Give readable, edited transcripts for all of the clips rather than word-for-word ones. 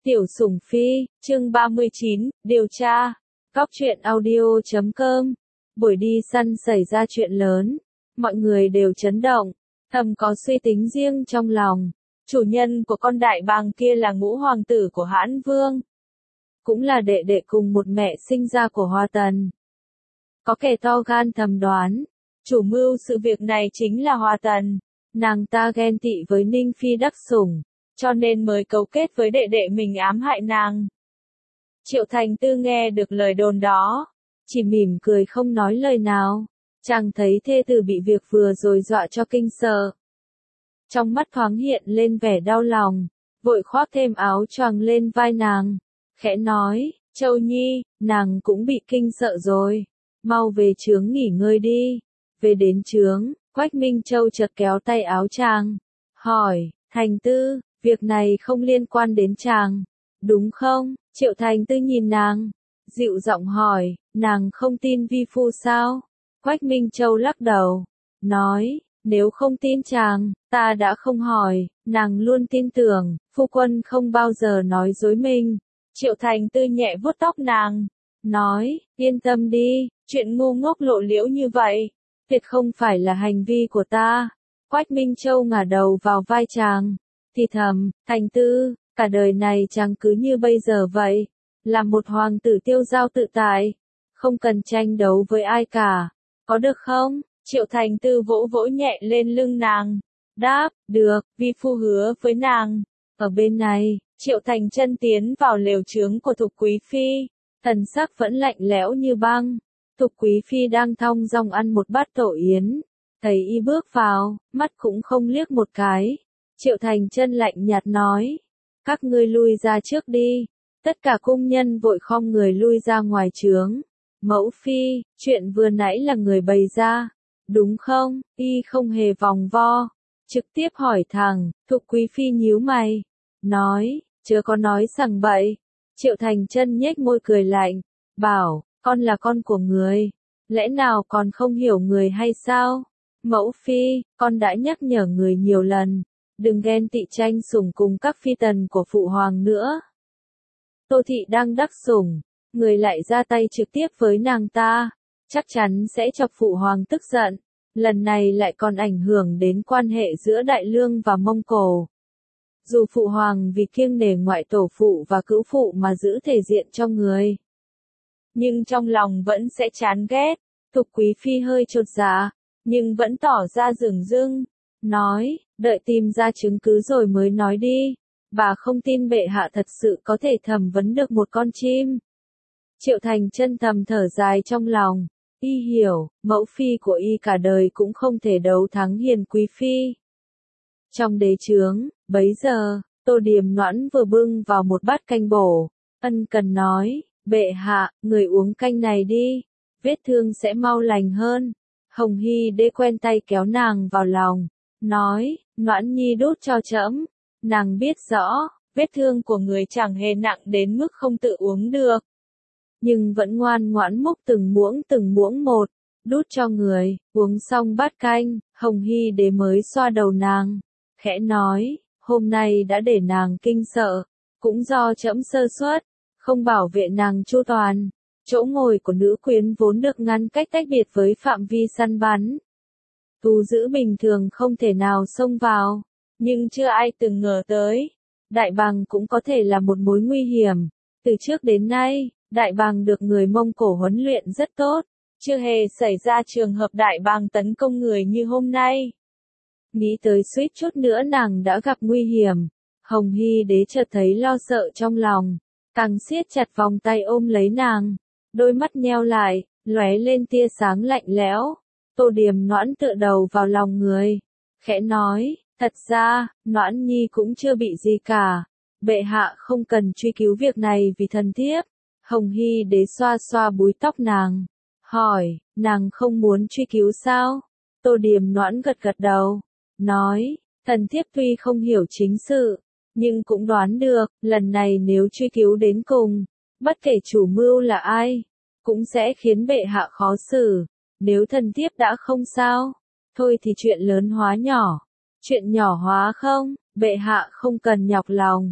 Tiểu Sủng Phi, chương 39, điều tra. Góc truyện audio.com. Buổi đi săn xảy ra chuyện lớn. Mọi người đều chấn động, thầm có suy tính riêng trong lòng. Chủ nhân của con đại bàng kia là ngũ hoàng tử của Hãn Vương. Cũng là đệ đệ cùng một mẹ sinh ra của Hoa Tần. Có kẻ to gan thầm đoán, chủ mưu sự việc này chính là Hoa Tần. Nàng ta ghen tị với Ninh Phi đắc sủng, cho nên mới cấu kết với đệ đệ mình ám hại nàng. Triệu Thành Tư nghe được lời đồn đó, chỉ mỉm cười không nói lời nào. Chàng thấy thê tử bị việc vừa rồi dọa cho kinh sợ. Trong mắt thoáng hiện lên vẻ đau lòng, vội khoác thêm áo choàng lên vai nàng, khẽ nói, Châu Nhi, nàng cũng bị kinh sợ rồi, mau về trướng nghỉ ngơi đi. Về đến trướng, Quách Minh Châu chợt kéo tay áo chàng, hỏi, Thành Tư, việc này không liên quan đến chàng, đúng không? Triệu Thành Tư nhìn nàng, dịu giọng hỏi, nàng không tin vi phu sao? Quách Minh Châu lắc đầu, nói, nếu không tin chàng, ta đã không hỏi. Nàng luôn tin tưởng, phu quân không bao giờ nói dối mình. Triệu Thành Tư nhẹ vuốt tóc nàng, nói, yên tâm đi, chuyện ngu ngốc lộ liễu như vậy, tuyệt không phải là hành vi của ta. Quách Minh Châu ngả đầu vào vai chàng, thì thầm, Thành Tư, cả đời này chàng cứ như bây giờ vậy, là một hoàng tử tiêu dao tự tại, không cần tranh đấu với ai cả, có được không? Triệu Thành Tư vỗ vỗ nhẹ lên lưng nàng, đáp, được, vi phu hứa với nàng. Ở bên này, Triệu Thành Chân tiến vào lều trướng của Thục Quý Phi, thần sắc vẫn lạnh lẽo như băng. Thục Quý Phi đang thong dong ăn một bát tổ yến, thấy y bước vào, mắt cũng không liếc một cái. Triệu Thành Chân lạnh nhạt nói, các ngươi lui ra trước đi. Tất cả cung nhân vội khom người lui ra ngoài trướng. Mẫu phi, chuyện vừa nãy là người bày ra, đúng không? Y không hề vòng vo, trực tiếp hỏi thẳng. Thục Quý Phi nhíu mày, nói, chớ có nói sằng bậy. Triệu Thành Chân nhếch môi cười lạnh, bảo, con là con của người, lẽ nào còn không hiểu người hay sao? Mẫu phi, con đã nhắc nhở người nhiều lần, đừng ghen tị tranh sủng cùng các phi tần của phụ hoàng nữa. Tô thị đang đắc sủng, người lại ra tay trực tiếp với nàng ta, chắc chắn sẽ chọc phụ hoàng tức giận. Lần này lại còn ảnh hưởng đến quan hệ giữa Đại Lương và Mông Cổ. Dù phụ hoàng vì kiêng nể ngoại tổ phụ và cữu phụ mà giữ thể diện cho người, nhưng trong lòng vẫn sẽ chán ghét. Thục Quý Phi hơi chột dạ, nhưng vẫn tỏ ra dửng dưng, nói, đợi tìm ra chứng cứ rồi mới nói đi. Bà không tin bệ hạ thật sự có thể thẩm vấn được một con chim. Triệu Thành Chân thầm thở dài trong lòng, y hiểu, mẫu phi của y cả đời cũng không thể đấu thắng Hiền Quý Phi. Trong đế trướng, bấy giờ, Tô Điềm Noãn vừa bưng vào một bát canh bổ, ân cần nói, bệ hạ, người uống canh này đi, vết thương sẽ mau lành hơn. Hồng Hy Đế quen tay kéo nàng vào lòng, nói, Noãn Nhi đút cho trẫm. Nàng biết rõ, vết thương của người chẳng hề nặng đến mức không tự uống được, nhưng vẫn ngoan ngoãn múc từng muỗng một, đút cho người. Uống xong bát canh, Hồng Hy Đế mới xoa đầu nàng, khẽ nói, hôm nay đã để nàng kinh sợ, cũng do trẫm sơ suất, không bảo vệ nàng chu toàn. Chỗ ngồi của nữ quyến vốn được ngăn cách tách biệt với phạm vi săn bắn, thú dữ bình thường không thể nào xông vào, nhưng chưa ai từng ngờ tới, đại bàng cũng có thể là một mối nguy hiểm. Từ trước đến nay, đại bàng được người Mông Cổ huấn luyện rất tốt, chưa hề xảy ra trường hợp đại bàng tấn công người như hôm nay. Nghĩ tới suýt chút nữa nàng đã gặp nguy hiểm, Hồng Hy Đế chợt thấy lo sợ trong lòng, càng siết chặt vòng tay ôm lấy nàng, đôi mắt nheo lại, lóe lên tia sáng lạnh lẽo. Tô Điềm Noãn tựa đầu vào lòng người, khẽ nói, thật ra, Noãn Nhi cũng chưa bị gì cả, bệ hạ không cần truy cứu việc này vì thần thiếp. Hồng Hy Đế xoa xoa búi tóc nàng, hỏi, nàng không muốn truy cứu sao? Tô Điềm Noãn gật gật đầu, nói, thần thiếp tuy không hiểu chính sự, nhưng cũng đoán được, lần này nếu truy cứu đến cùng, bất kể chủ mưu là ai, cũng sẽ khiến bệ hạ khó xử. Nếu thần thiếp đã không sao, thôi thì chuyện lớn hóa nhỏ, chuyện nhỏ hóa không, bệ hạ không cần nhọc lòng.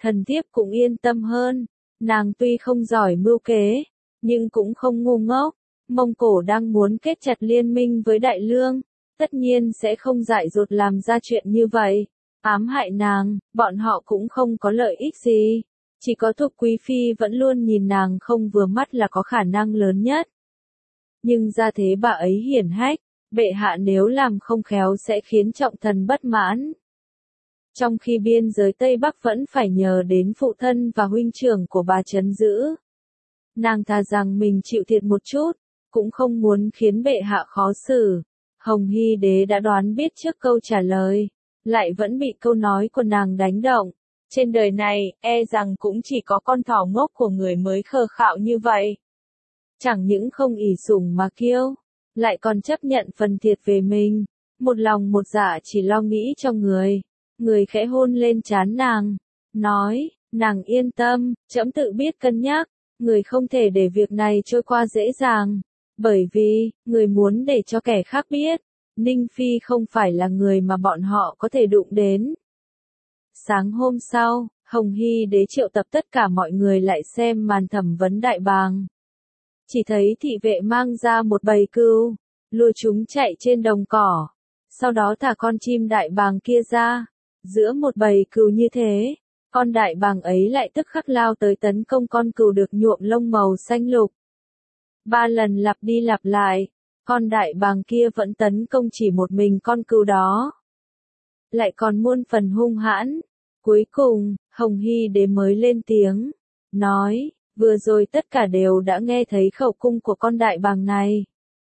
Thần thiếp cũng yên tâm hơn, nàng tuy không giỏi mưu kế, nhưng cũng không ngu ngốc. Mông Cổ đang muốn kết chặt liên minh với Đại Lương, tất nhiên sẽ không dại dột làm ra chuyện như vậy. Ám hại nàng, bọn họ cũng không có lợi ích gì. Chỉ có Thục Quý Phi vẫn luôn nhìn nàng không vừa mắt là có khả năng lớn nhất. Nhưng gia thế bà ấy hiển hách, bệ hạ nếu làm không khéo sẽ khiến trọng thần bất mãn. Trong khi biên giới Tây Bắc vẫn phải nhờ đến phụ thân và huynh trưởng của bà trấn giữ. Nàng thà rằng mình chịu thiệt một chút, cũng không muốn khiến bệ hạ khó xử. Hồng Hy đế đã đoán biết trước câu trả lời, lại vẫn bị câu nói của nàng đánh động. Trên đời này, e rằng cũng chỉ có con thỏ ngốc của người mới khờ khạo như vậy. Chẳng những không ỷ sủng mà kiêu, lại còn chấp nhận phần thiệt về mình, một lòng một dạ chỉ lo nghĩ cho người. Người khẽ hôn lên trán nàng, nói, nàng yên tâm, trẫm tự biết cân nhắc, người không thể để việc này trôi qua dễ dàng, bởi vì, người muốn để cho kẻ khác biết, Ninh Phi không phải là người mà bọn họ có thể đụng đến. Sáng hôm sau, Hồng Hy đế triệu tập tất cả mọi người lại xem màn thẩm vấn đại bàng. Chỉ thấy thị vệ mang ra một bầy cừu, lùa chúng chạy trên đồng cỏ, sau đó thả con chim đại bàng kia ra. Giữa một bầy cừu như thế, con đại bàng ấy lại tức khắc lao tới tấn công con cừu được nhuộm lông màu xanh lục. 3 lần lặp đi lặp lại, con đại bàng kia vẫn tấn công chỉ một mình con cừu đó. Lại còn muôn phần hung hãn. Cuối cùng, Hồng Hy đế mới lên tiếng, nói, vừa rồi tất cả đều đã nghe thấy khẩu cung của con đại bàng này.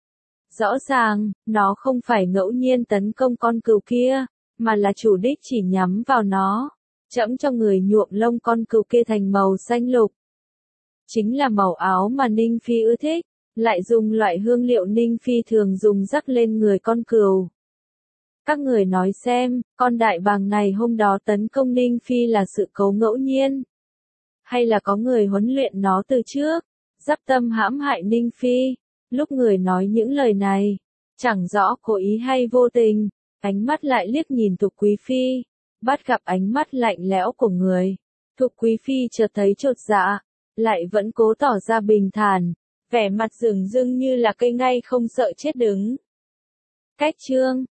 Rõ ràng, nó không phải ngẫu nhiên tấn công con cừu kia, mà là chủ đích chỉ nhắm vào nó. Trẫm cho người nhuộm lông con cừu kia thành màu xanh lục. Chính là màu áo mà Ninh Phi ưa thích, lại dùng loại hương liệu Ninh Phi thường dùng rắc lên người con cừu. Các người nói xem, con đại bàng này hôm đó tấn công Ninh Phi là sự cố ngẫu nhiên? Hay là có người huấn luyện nó từ trước, dắp tâm hãm hại Ninh Phi? Lúc người nói những lời này, chẳng rõ cố ý hay vô tình, ánh mắt lại liếc nhìn Thục Quý Phi, bắt gặp ánh mắt lạnh lẽo của người. Thục Quý Phi chợt thấy chột dạ, lại vẫn cố tỏ ra bình thản, vẻ mặt dửng dưng như là cây ngay không sợ chết đứng. Cách chương